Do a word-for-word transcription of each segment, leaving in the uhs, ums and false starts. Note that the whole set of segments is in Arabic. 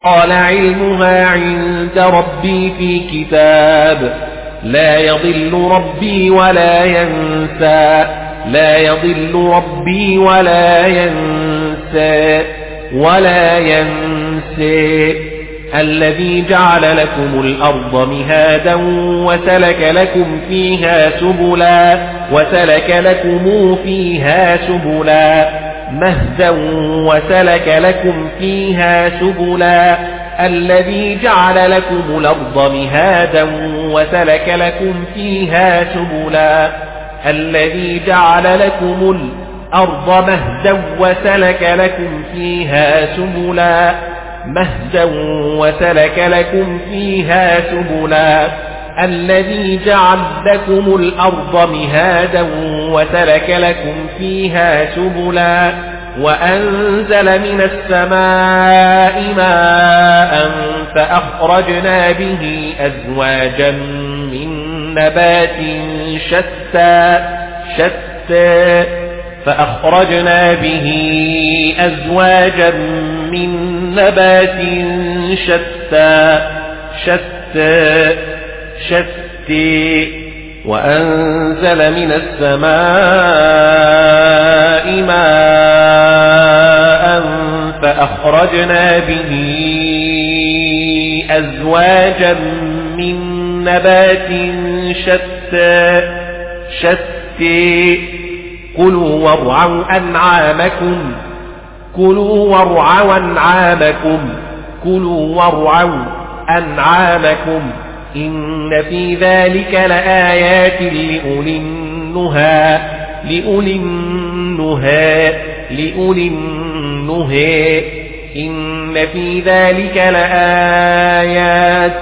قال علمها عند ربي في كتاب لا يضل ربي ولا ينسى لا يضل ربي ولا ينسى ولا ينسى الذي جعل لكم الأرض مهادا وسلك لكم فيها سبلا وسلك لكم فيها سبلا مهدا وسلك لكم فيها سبلا الذي جعل لكم الأرض مهادا وسلك لكم فيها سبلا الذي جعل لكم الأرض مهدا وسلك لكم فيها سبلا مهدا وسلك لكم فيها سبلا الذي جعل لكم الأرض مهادا وسلك لكم فيها سبلا وأنزل من السماء ماء فأخرجنا به أزواجا من نبات شتى شتى فأخرجنا به أزواجا من نبات شتى شتى شتى وأنزل من السماء ماء فأخرجنا به أزواجا من نبات شتى شتى كلوا وارعوا أنعامكم كلوا وارعوا أنعامكم كلوا وارعوا أنعامكم إن في ذلك لآيات لأولي النهى لأولي النهى لأولي النهى إن في ذلك لآيات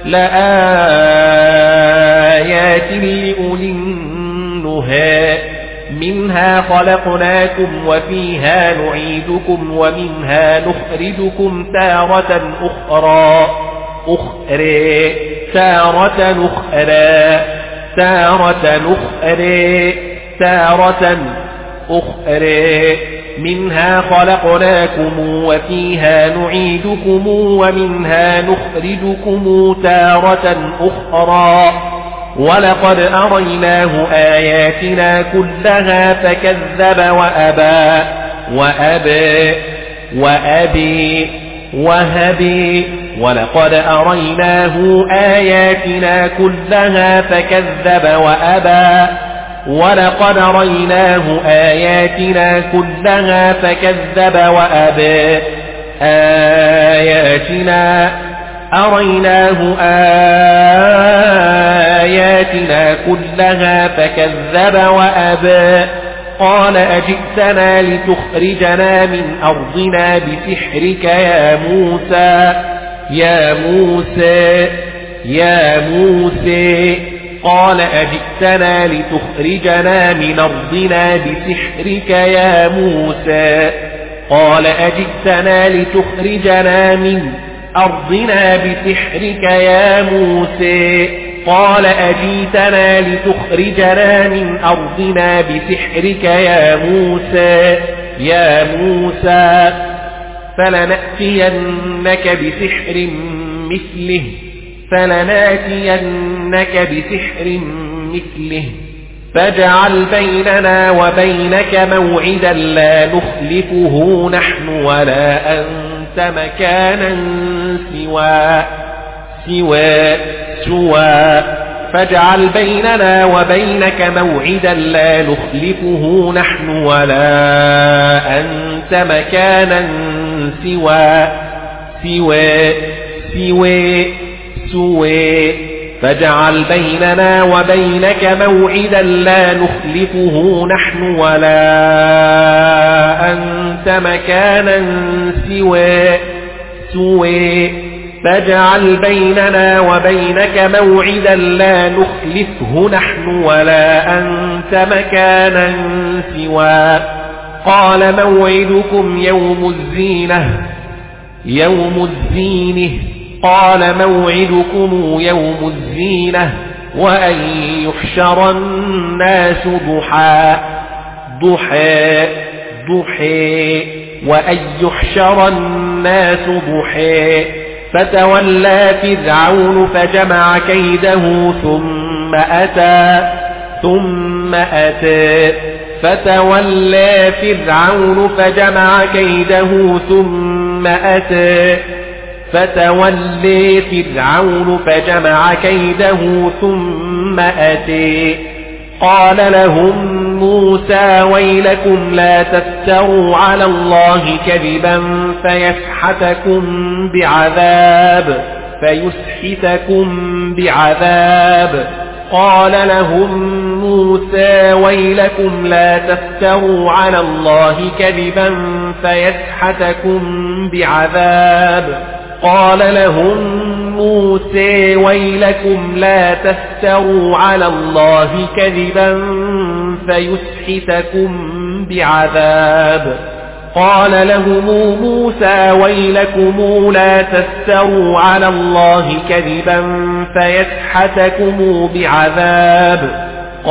لآيات لأولي النهى منها خلقناكم وفيها نعيدكم ومنها نخرجكم تارة أخرى أخرى تارة أخرى تارة أخرى تارة أخرى منها خلقناكم وفيها نعيدكم ومنها نخرجكم تارة أخرى ولقد أريناه آياتنا كلها فكذب وأبى وأبى وأبي وهبي ولقد أريناه آياتنا كلها فكذب وأبى ولقد أريناه آياتنا كلها فكذب وأبى آياتنا أريناه آياتنا كلها فكذب وأبى قال أجئتنا لتخرجنا من أرضنا بسحرك يا موسى يا موسى يا موسى قال أجئتنا لتخرجنا من أرضنا بسحرك يا موسى قال أجئتنا لتخرجنا من أرضنا بسحرك يا موسى قال أجيتنا لتخرجنا من أرضنا بسحرك يا موسى يا موسى فلنأتينك بسحر مثله فلنأتينك بسحر مثله فاجعل بيننا وبينك موعدا لا نخلفه نحن ولا أنت مكانا سوى سوى سوى فاجعل بيننا وبينك موعدا لا نخلفه نحن ولا أنت مكانا سوى سوى سوى سوى فاجعل بيننا وبينك موعدا لا نخلفه نحن ولا أنت مكانا سوى سوى فاجعل بيننا وبينك موعدا لا نخلفه نحن ولا أنت مكانا سوى قال موعدكم يوم الزينة يوم الزينة قال موعدكم يوم الزينة وأن يحشر الناس ضحى ضحى ضحى وأن يحشر الناس الناس ضحى فتولى فرعون فجمع كيده ثم أتى ثم أتى فتولى فرعون فجمع كيده ثم أتى فتولى فرعون فجمع كيده ثم أتى قال لهم موسى ويلكم لا تفتروا على الله كذبا فيسحتكم بعذاب فيسحتكم بعذاب قال لهم موسى ويلكم لا تفتروا على الله كذبا فيسحتكم بعذاب قال لهم موسى ويلكم لا تفتروا على الله كذبا فيسحتكم بعذاب قال لهم موسى ويلكم لا تفتروا على الله كذبا فيسحتكم بعذاب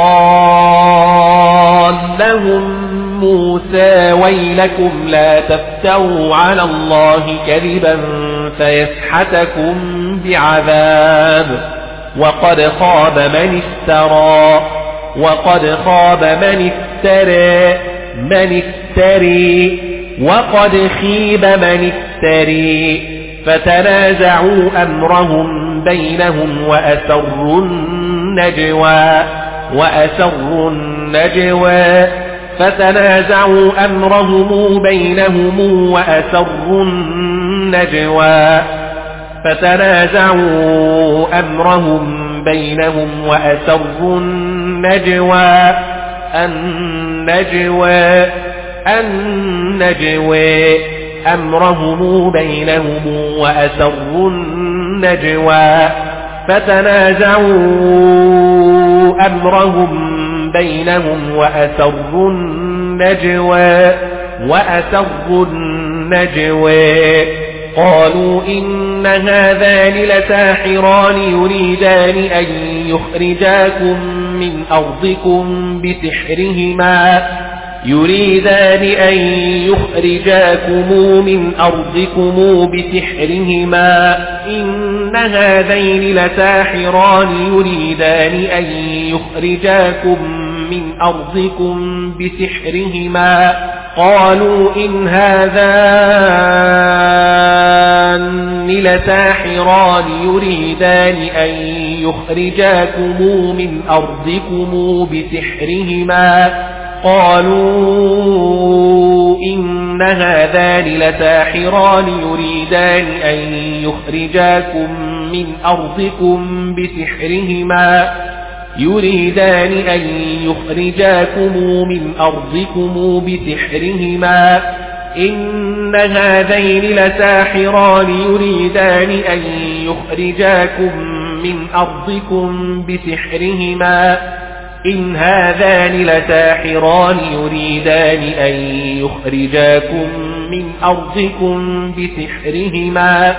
قال لهم موسى ويلكم لا تفتروا على الله كذبا فيسحتكم بعذاب وقد خاب من افترى وقد خاب من افترى من افتري وقد خيب من افتري فتنازعوا أمرهم بينهم وأسروا النجوى وأسروا النجوى فتنازعوا أمرهم بينهم وأسروا النجوى فتنازعوا أمرهم بينهم وأسروا النجوى النجوى النجوى أمرهم بينهم وأسروا النجوى فتنازعوا أمرهم بينهم وأسروا النجوى وأسروا النجوى قالوا إن هذان لساحران يريدان أن يخرجاكم من أرضكم بسحرهما يريدان أن يخرجاكم من أرضكم بسحرهما إن هذين لساحران يريدان أن يخرجاكم من أرضكم بسحرهما قالوا إن هذان لساحران يريدان أن يخرجاكم من أرضكم بسحرهما قالوا إن هذان لساحران يريدان أن يخرجاكم من أرضكم بسحرهما يريدان أن يخرجاكم من أرضكم بسحرهما إن هذين لساحران يريدان أن يخرجاكم من أرضكم بسحرهما إن هذان لساحران يريدان أن يخرجاكم من أرضكم بسحرهما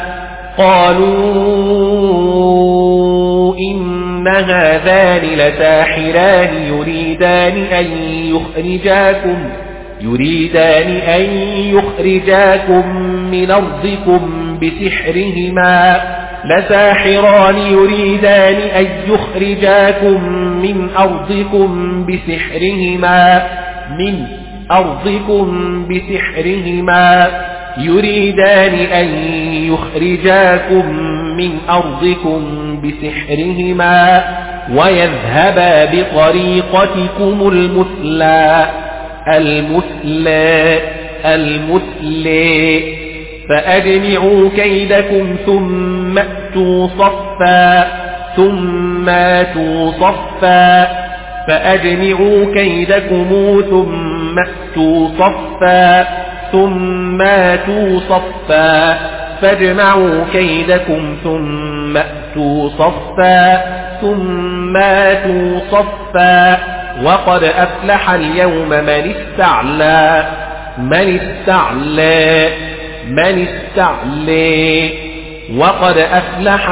قالوا إن هذان لساحران يريدان أن يخرجاكم يريدان أن يخرجاكم من أرضكم بسحرهما لساحران يريدان أن يخرجاكم من أرضكم بسحرهما من أرضكم بسحرهما يريدان أن يخرجاكم من أرضكم بسحرهما ويذهبا بطريقتكم المثلى المثلى المثلى فأجمعوا كيدكم ثم أتوا صفا ثم أتوا صفا فأجمعوا كيدكم ثم أتوا صفا ثم أتوا صفا فاجمعوا كيدكم ثم أتوا صفا ثم أتوا صفا وقد أفلح اليوم من استعلى من استعلى من استعلى وقد أفلح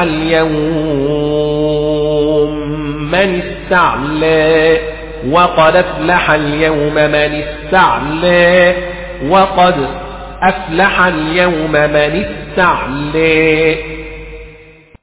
اليوم من استعلى وقد أفلح اليوم من استعلى وقد أفلح اليوم من استعلي